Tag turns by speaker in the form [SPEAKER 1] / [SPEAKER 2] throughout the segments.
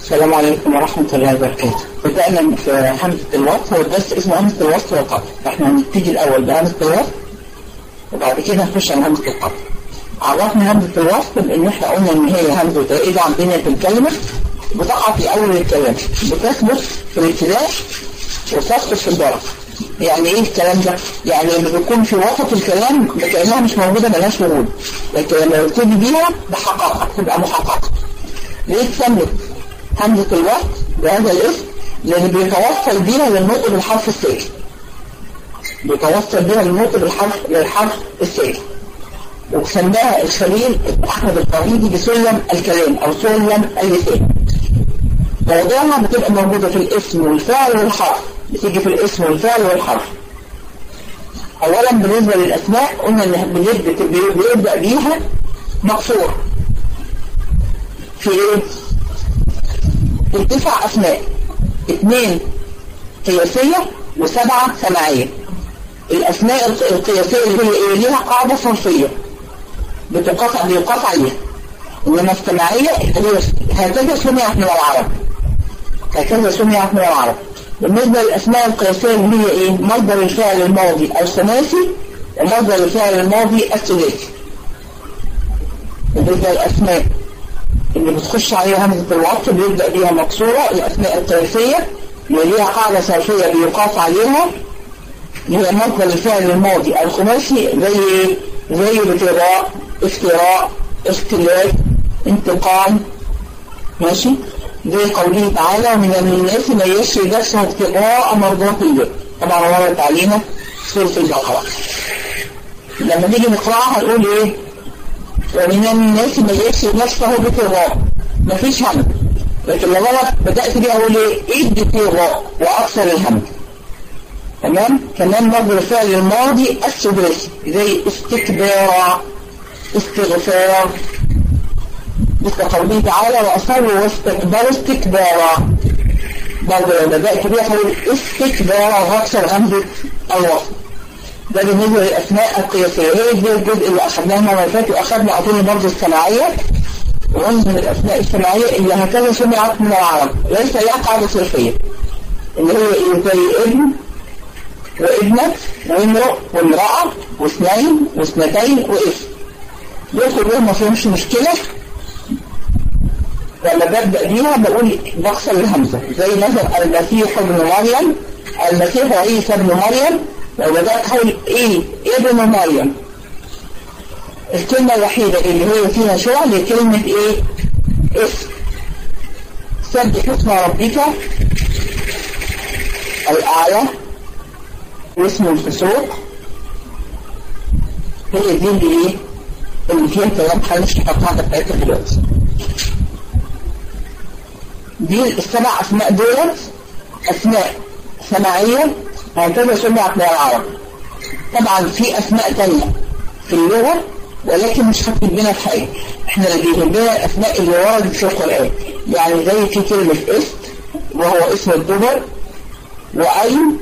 [SPEAKER 1] السلام عليكم ورحمة الله وبركاته. بدأنا في همزة الوصل، هو الدرس اسمه همزة الوصل والقطع. احنا هنبتدي الأول بهمزة الوصل وبعد كده نخش على همزة القطع. عرفنا همزة الوصل بأن احنا قلنا إن هي همزة زائدة عن بنية الكلمة، بتقع في أول الكلام، بتثبت في الابتداء وتسقط في الضرب. يعني إيه الكلام ده؟ يعني لما بيكون في وسط الكلام كأنها مش موجودة ملهاش وجود، لكن لما يبتدي بيها بحقائق تبقى محققة. ليه تسمت همزة الوصل بهذا الاسم؟ لأن بيتوصل بيها للنطق بالحرف الساكن. بيتوصل بيها للنطق للحرف الساكن. وسماها الخليل أحمد الفريدي بسلم الكلام أو سلم اللسان. موضوعها بتبقى موجودة في الاسم والفعل والحرف، بتيجي في الاسم والفعل والحرف. أولا بالنسبة للأسماء قلنا إن بيبدأ بيها مقصور. في إيه؟ في 9 أسماء، 2 قياسية و7 سماعية. الأسماء القياسية اللي هي إيه؟ ليها قاعدة صرفية بيقاس عليها. إنما السماعية هكذا سمعت من العرب، هكذا سمعت من العرب. بالنسبة للأسماء القياسية اللي هي إيه؟ مصدر الفعل الماضي الثلاثي ومصدر الفعل الماضي الثلاثي. بالنسبة للأسماء اللي بتخش عليها همزة الوصل بيبدأ بيها مكسورة. الأسماء القياسية اللي ليها قاعدة صرفية بيقاس عليها اللي هي مصدر الفعل الماضي الخماسي، زي ابتغاء، افتراء، اختلاف، انتقام. ماشي؟ زي قوله تعالى: ومن الناس من يشري نفسه ابتغاء مرضات الله. طبعا مرت علينا سورة البقرة. لما نيجي نقرأها هنقول ايه؟ ومن الناس من يشري نفسه ابتغاء، مفيش همز. لكن لما بدأت بيها اقول ايه؟ ابتغاء واكثر الهمز. تمام؟ كمان مصدر الفعل الماضي السداسي زي استكبار، استغفار. مثل قوله تعالى: وأصروا واستكبروا استكبارا. برضه لو بدأت بيها هقول استكبارا واكثر همزة الوصل. ده بالنسبة للأسماء القياسية. هي دي الجزء اللي أخذناه المرة اللي فاتت، وأخذنا أظن برضه السماعية. وقلنا من الأسماء السماعية اللي هكذا سمعت من العرب ليس لها قاعدة صرفية، اللي هي إيه؟ زي ابن وابنة وامرؤ وامرأة واثنين واثنتين واسم. دول كلهم ما فيهمش مشكلة. لما ببدأ بيها بقول بكسر الهمزة، زي مثلا المسيح ابن مريم، المسيح عيسى ابن مريم. لو بدأت هقول ايه؟ ابن مريم. الكلمة الوحيدة اللي هي فيها شغل هي كلمة ايه؟ اسم. سبح اسم ربك الأعلى واسم الفسوق. هي دي اللي ايه؟ اللي فيها كلام حلش القاعدة بتاعتها دلوقتي. دي ال7 أسماء دول أسماء سماعية هكذا سمعت من العرب. طبعا في أسماء تانية في اللغة ولكن مش هتجيب لنا في حاجة. احنا اللي بيجيب لنا الأسماء اللي وردت في القرآن، يعني زي في كلمة است وهو اسم الدبر، وأيم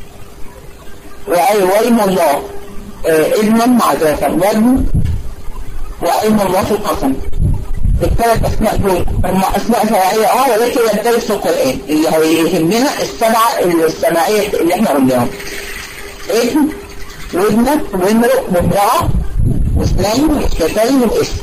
[SPEAKER 1] وأيم الله ابنا معذافا، وابن وأيم الله في القسم. ال3 أسماء دول هم أسماء سماعية ولكن يندرج في القرآن. اللي هيهمنا ال7 السماعية اللي احنا قلناهم: ابن وابنة وامرؤ وامرأة واثنين واثنتين واسم.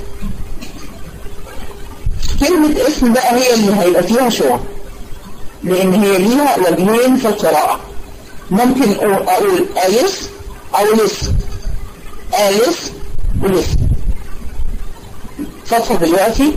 [SPEAKER 1] كلمة اسم بقى هي اللي هيبقى فيها شغل، لأن هي ليها وجهين في القراءة. ممكن أقول ألف أو لس، ألف ولس. صفحة دلوقتي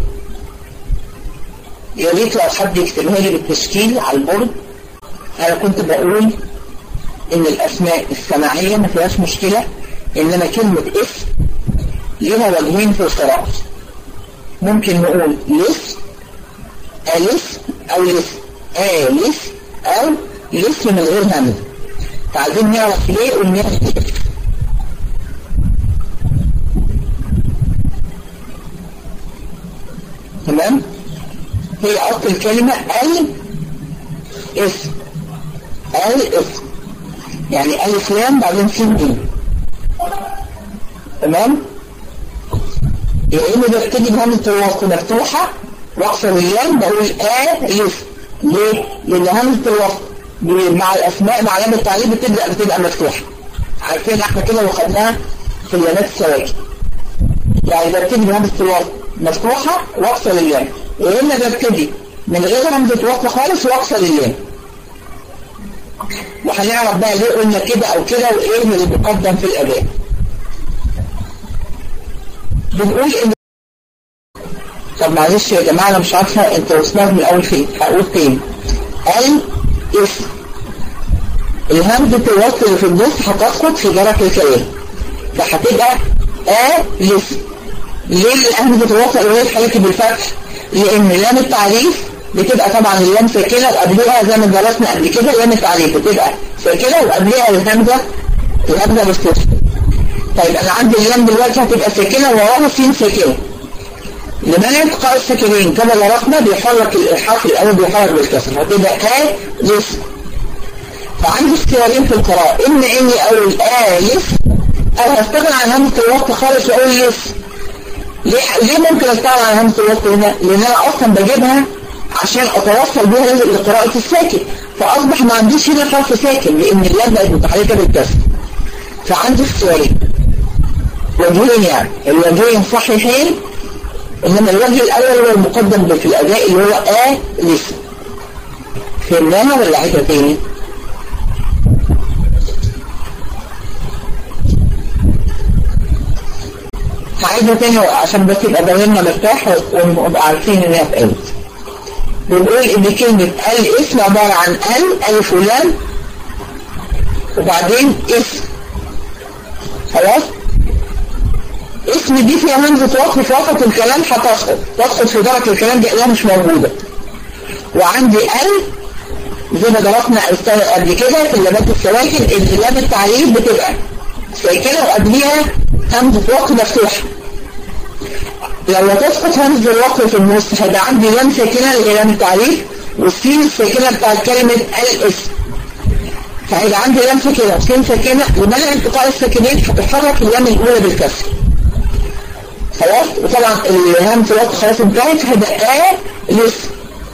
[SPEAKER 1] يا ريت لو حد يكتبها لي بالتشكيل على البورد. أنا كنت بقول إن الأسماء السماعية ما فيهاش مشكلة، إنما كلمة اسم ليها وجهين في القراءة. ممكن نقول لس، ألف أو لس، لس أو لس من غير همزة. فعايزين نعرف ليه ونعرف ليه. تمام؟ هي أصل الكلمة اسم، اسم يعني ألف لام بعدين سين. تمام؟ يا إما ببتدي بهمزة الوصل مفتوحة واكسر اللام بقول لسه. ليه؟ لان همزة الوصل مع الاسماء مع علامة التعريف بتبقى مفتوحة. عارفين احنا كده وخدناها في اللامات السواكن. يعني ببتدي بهمزة الوصل مفتوحة واكسر اللام، وإما ببتدي من غير همزة وصل خالص واكسر اللام. وهنعرف بقى ليه قلنا كده او كده وايه اللي بيقدم في الاداء. بنقول ان طب معلش يا جماعه انا مش عارفه انت وصلت من الاول فين. هقول تاني الاسم الهمزه الوصل اللي في النص هتسقط في جرس الكلام، فهتبقى الاسم. ليه همزه الوصل اللي هي حالتي بالفتح؟ لان لام التعريف بتبقى طبعا اللام ساكنه وقبلها زي ما درسنا قبل كده لام التعريف بتبقى ساكنه وقبلها الهمزه مفتوحه. طيب انا عندي اللام دلوقتي هتبقى ساكنه ووراها سين ساكنه. لمنع التقاء الساكنين كما درسنا بيحرك الحرف الاول بيحرك بالكسر، هتبقى لسه. فعندي اختيارين في القراءه، اما اني اقول لسه او هستغنى عن همزه الوصل خالص واقول لسه. ليه ممكن استغنى عن همزه الوصل هنا؟ لان انا اصلا بجيبها عشان اتوصل بيها لقراءة الساكن، فاصبح ما عنديش هنا حرف ساكن لان اللام بقت متحركة بالكسر. فعندي اختيارين وجهين، يعني الوجهين صحيحين، انما الوجه الاول هو المقدم في الاداء اللي هو لسه. فهمناها ولا عيدها تاني؟ هعيدها تاني عشان بس يبقى ضميرنا مرتاح ونبقى عارفين انها اتقالت. بنقول ان كلمة الاسم عبارة عن الف ولام وبعدين اسم. خلاص؟ اسم دي فيها همزة وصل في وسط الكلام هتسقط في درجة الكلام دي اللي مش موجودة. وعندي زي ما درسنا قبل كده في اللامات السواكن ان لام التعريف بتبقى ساكنة وقبليها همزة وصل مفتوحة. لو تسقط همزة الوصل في النص هيبقى عندي لام ساكنة اللي هي لام التعريف والسين الساكنة بتاعت كلمة الاسم. فهيبقى عندي لام ساكنة وسين ساكنة، لمنع انتقاء الساكنين هتتحرك اللام الأولى بالكسر. خلاص؟ وطبعا همزة الوصل خلاص انتهت هيبقى لسه.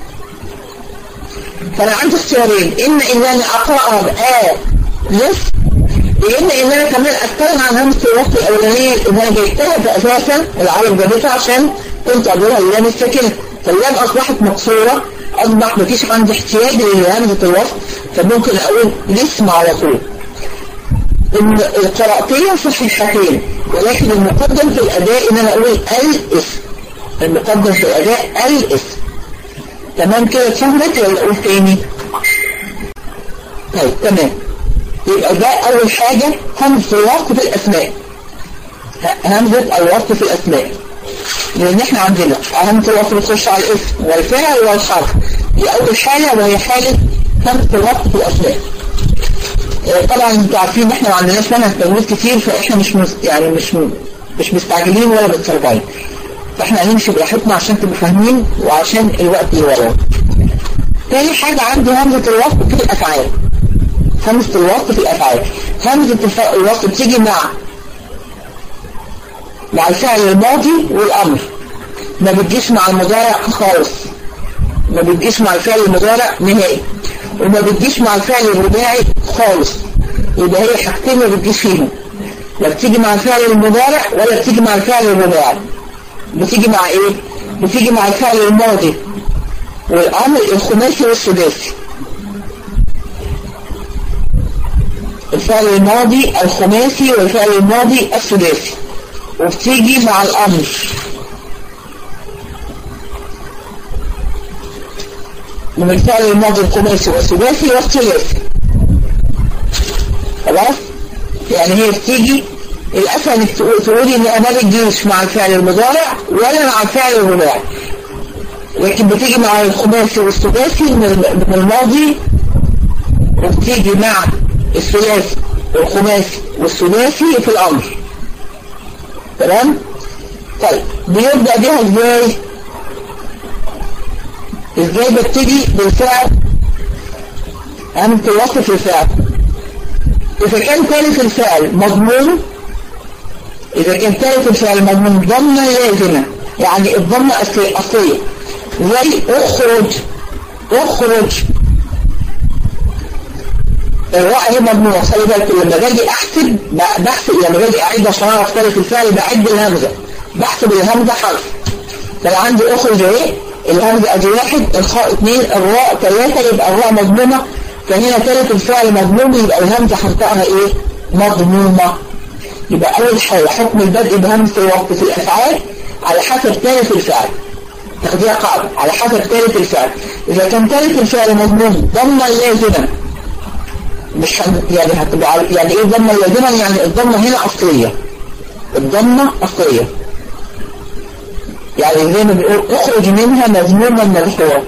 [SPEAKER 1] فأنا عندي اختيارين، إما إن أنا أقرأها لسه، لأن إن أنا كمان أستغنى عن همزة الوصل الأولانية اللي أنا جايبتها أساسا العرب جابتها عشان كنت أقولها اللام الساكنة، فاللام أصبحت مقصورة، أصبح مفيش عندي احتياج لهمزة الوصل، فممكن أقول الاسم على طول. القراءتين صحيحتين، ولكن المقدم في الأداء إن أنا أقول الاسم. المقدم في الأداء الاسم. تمام كده اتفهمت ولا أقول تاني؟ طيب تمام. يبقى ده أول حاجة همزة الوصل في الأسماء. همزة الوصل في الأسماء. لأن احنا عندنا همزة الوصل بتخش على الاسم والفعل والحرف. دي أول حالة وهي حالة همزة الوصل في الأسماء. طبعا انتوا عارفين ان احنا ما عندناش منها تجويد كتير، فاحنا مش مستعجلين ولا متسربعين. فاحنا هنمشي براحتنا عشان تبقوا فاهمين وعشان الوقت اللي وراه. تاني حاجة عندي همزة الوصل في الأفعال. همزة الوصل في الأفعال. همزة الوصل بتيجي مع الفعل الماضي والأمر، ما بتجيش مع المضارع خالص، ما بتجيش مع الفعل المضارع نهائي، وما بتجيش مع الفعل الرباعي خالص. يبقى هي حاجتين ما بتجيش فيهم، لا بتيجي مع الفعل المضارع ولا بتيجي مع الفعل الرباعي. بتيجي مع ايه؟ بتيجي مع الفعل الماضي والأمر الخماسي والسداسي. الفعل الماضي الخماسي والفعل الماضي السداسي، وبتيجي مع الأمر من الفعل الماضي الخماسي والسداسي والثلاثي. خلاص؟ يعني هي بتيجي الأسهل انك تقولي ان ما بتجيش مع الفعل المضارع ولا مع الفعل الرباعي، لكن بتيجي مع الخماسي والسداسي من الماضي، وبتيجي مع الثلاثي والخماسي والسداسي في الأمر. تمام؟ طيب بيبدأ بيها ازاي؟ ازاي ببتدي بالفعل همزة الوصل في الفعل؟ إذا كان ثالث الفعل مضمون، إذا كان ثالث الفعل مضمون ضمة لازمة، يعني الضمة أصلية، زي اخرج، اخرج. الراء هي مضمومة. خلي بالك لما باجي احسب لما باجي اعد عشان اعرف طريقة الفعل بعد الهمزة، بحسب الهمزة حرف. لو عندي اخرج ايه؟ الهمزة ادي 1، الخاء 2، الراء 3، يبقى الراء مضمومة. فهنا طريقة الفعل مضمومة، يبقى الهمزة حرفها ايه؟ مضمومة. يبقى اول حاجة حكم البدء بهمزة الوقت في الافعال على حسب طريقة الفعل. تاخديها قاعدة على حسب طريقة الفعل. اذا كان طريقة الفعل مضموم ضمة لازمة، مش يعني هتبقى يعني ايه ضمة لازمة؟ يعني الضمة هنا اصلية، الضمة اصلية، يعني زي ما بنقول اخرج منها مذموما مدحورا.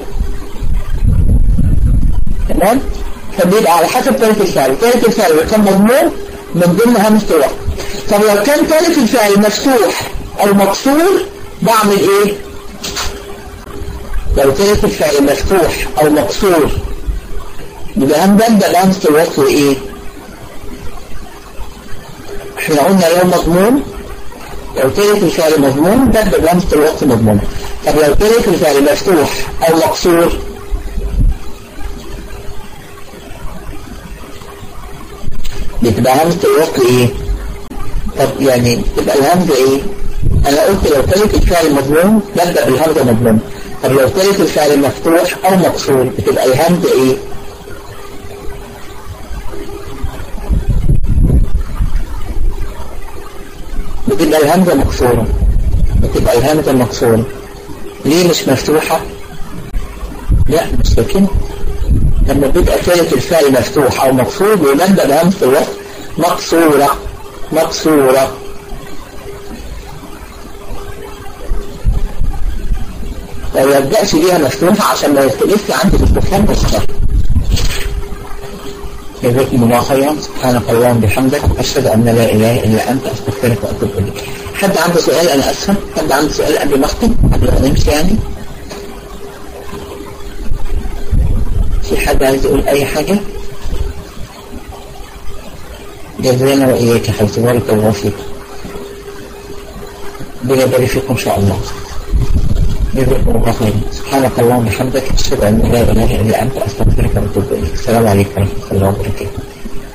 [SPEAKER 1] تمام؟ فبيبقى على حسب طريقة الفعل. طريقة الفعل لو كان مضموم من ضمن همزة الوقت. طب لو كان طريقة الفعل مفتوح او مكسور بعمل ايه؟ لو طريقة الفعل مفتوح او مكسور يبقى هنبدأ همزة الوقت ايه؟ احنا قلنا لو مضمون، لو طريقة الفعل مضمون ببدأ بهمزة الوقت مضمون. طب لو طريقة الفعل مفتوح او مكسور بتبقى همزة الوقت ايه؟ طب يعني تبقى الهمزة ايه؟ انا قلت لو طريقة الفعل مضمون ببدأ بالهمزة مضمون. طب لو طريقة الفعل مفتوح او مكسور بتبقى الهمزة ايه؟ بتبقى الهمزة مكسورة. بتبقى الهمزة مكسورة. ليه مش مفتوحة؟ لا مش ساكنة. لما بيبقى طريقة الفعل مفتوح او مكسور بيبدأ بهمزة الوقت مكسورة، مكسورة. ما يبدأش بيها مفتوحة عشان ما يختلفش عندي في الاستفهام بالخطأ. جزاكم الله خيرا. سبحانك اللهم وبحمدك أشهد أن لا إله إلا أنت أستغفرك وأتوب إليك. حد عنده سؤال؟ أنا أسفل. حد عنده سؤال قبل ما أختم؟ قبل ما نمشي يعني؟ في حد عايز يقول أي حاجة؟ جزانا وإياك يا حبيبي. بارك الله فيك. ربنا يبارك فيكم إن شاء الله. جزاكم الله خيرا. سبحانك اللهم وبحمدك أشهد أن لا إله إلا أنت أستغفرك وأتوب إليك. السلام عليكم ورحمة الله وبركاته.